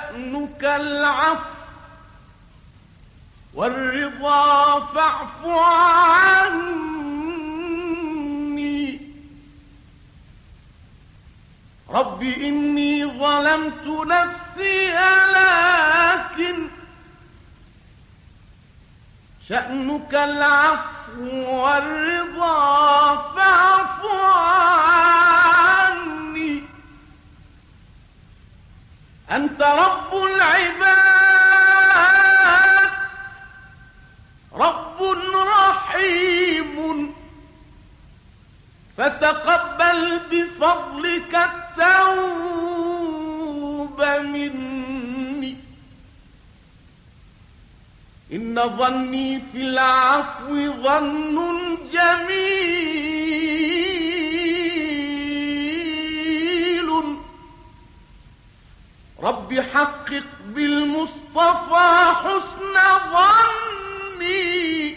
شأنك العفو والرضا فاعف عني. رب إني ظلمت نفسي لكن شأنك العفو والرضا فاعف عني. أنت رب العباد رب رحيم، فتقبل بفضلك التوبة مني. إن ظني في العفو ظن جميل. رب حقق بالمصطفى حسن ظني.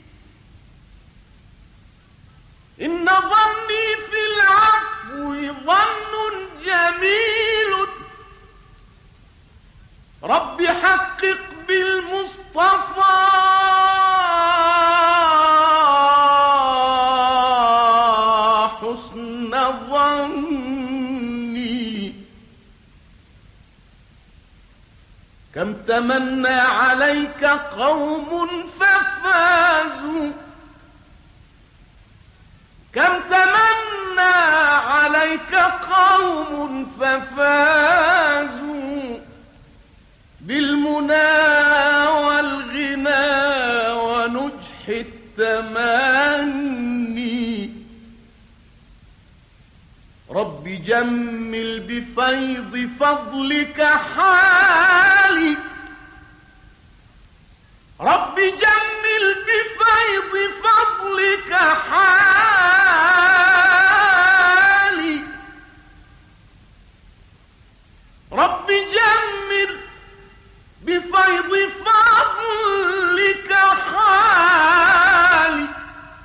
إن ظني في العفو ظن جميل. رب حقق بالمصطفى حسن ظني. كم تمنى عليك قوم ففازوا، كم تمنى عليك قوم ففازوا بالمنى والغنى ونجح التمني. رب جمل بفيض فضلك حالي. رب جمل بفيض فضلك حالي. رب جمل بفيض فضلك حالي.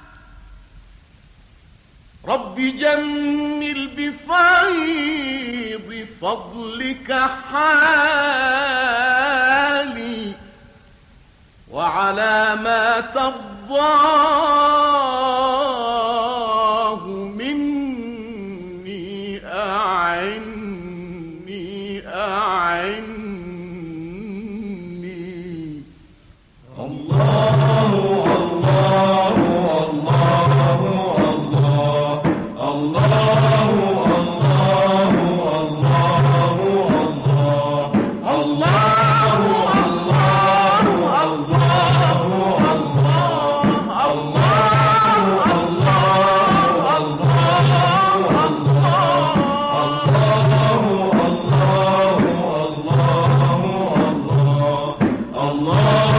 رب جمل بفيض فضلك حالي. وعلى ما ترضاه مني أعني أعني. الله الله الله الله الله الله